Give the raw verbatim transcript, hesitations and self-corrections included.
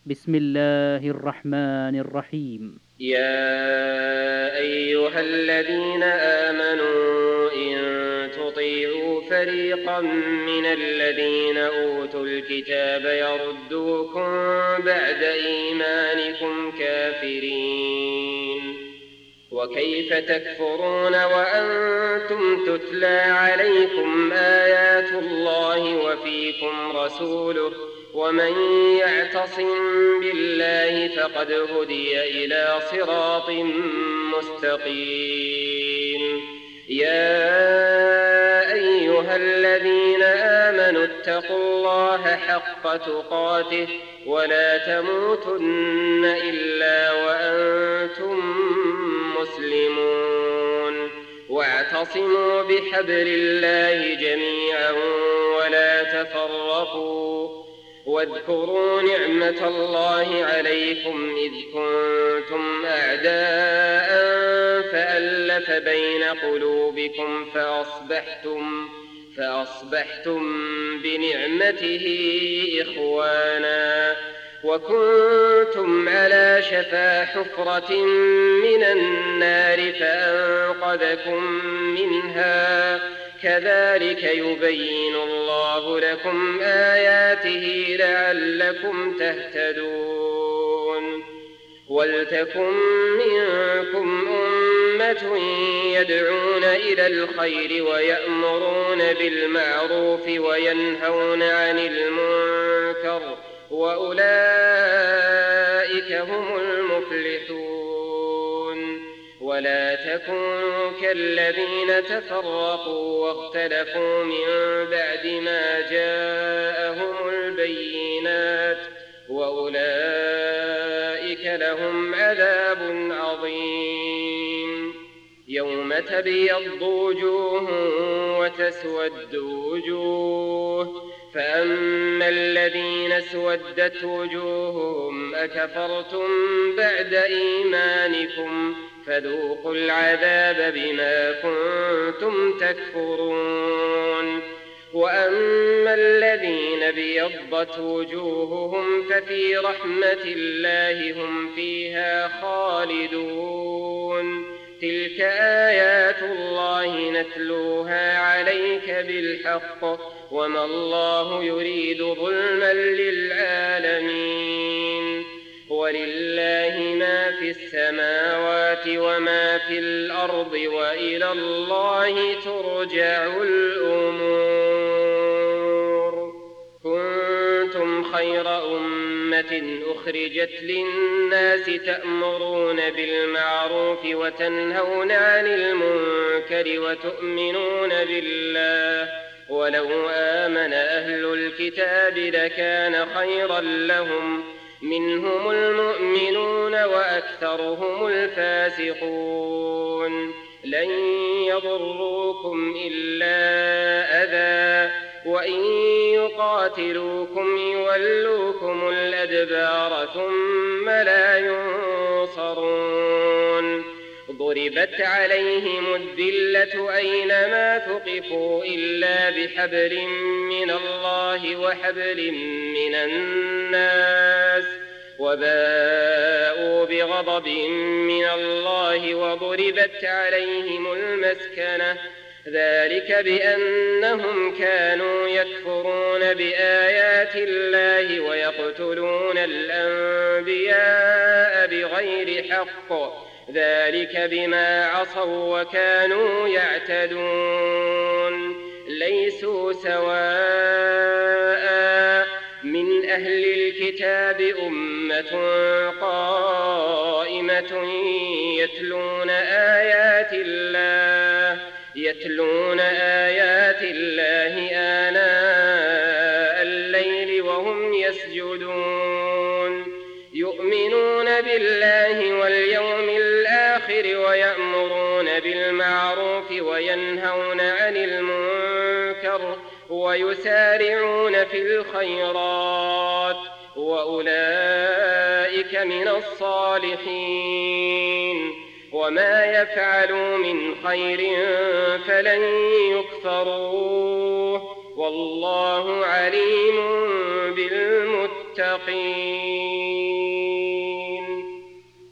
بسم الله الرحمن الرحيم. يا أيها الذين آمنوا إن تطيعوا فريقا من الذين أوتوا الكتاب يردوكم بعد إيمانكم كافرين وكيف تكفرون وأنتم تتلى عليكم آيات الله وفيكم رسوله ومن يعتصم بالله فقد هدي إلى صراط مستقيم. يا أيها الذين آمنوا اتقوا الله حق تقاته ولا تموتن إلا وأنتم مسلمون واعتصموا بحبل الله جميعا ولا تفرقوا واذكروا نعمة الله عليكم إذ كنتم أعداء فألف بين قلوبكم فأصبحتم, فأصبحتم بنعمته إخوانا وكنتم على شفا حفرة من النار فأنقذكم منها كذلك يبين الله لكم آياته لعلكم تهتدون. ولتكن منكم أمة يدعون إلى الخير ويأمرون بالمعروف وينهون عن المنكر وأولئك هم المفلحون. ولا تكونوا كالذين تفرقوا واختلفوا من بعد ما جاءهم البينات وأولئك لهم عذاب عظيم. يوم تبيض وجوه وتسود وجوه فأما الذين اسودت وجوههم أكفرتم بعد إيمانكم فذوقوا العذاب بما كنتم تكفرون. وأما الذين ابيضت وجوههم ففي رحمة الله هم فيها خالدون. تلك آيات الله نتلوها عليك بالحق وما الله يريد ظلما للعالمين. ولله ما في السماوات وما في الأرض وإلى الله ترجع الأمور. كنتم خير أمة أخرجت للناس تأمرون بالمعروف وتنهون عن المنكر وتؤمنون بالله ولو آمن أهل الكتاب لكان خيرا لهم منهم المؤمنون وأكثرهم الفاسقون. لن يضروكم إلا أذى وإن يقاتلوكم يولوكم الأدبار ثم لا ينصرون. ضربت عليهم الذلة أينما ثقفوا إلا بحبل من الله وحبل من الناس وباءوا بغضب من الله وضربت عليهم المسكنة ذلك بأنهم كانوا يكفرون بآيات الله ويقتلون الأنبياء بغير حق ذلك بما عصوا وكانوا يعتدون. ليسوا سواء من أهل الكتاب أمة قائمة يتلون آيات الله يتلون آيات الله آناء الليل وهم يسجدون يؤمنون بالله واليوم الآخر ويأمرون بالمعروف وينهون عن المنكر ويسارعون في الخيرات وأولئك من الصالحين. وما يفعلوا من خير فلن يكفروه والله عليم بالمتقين.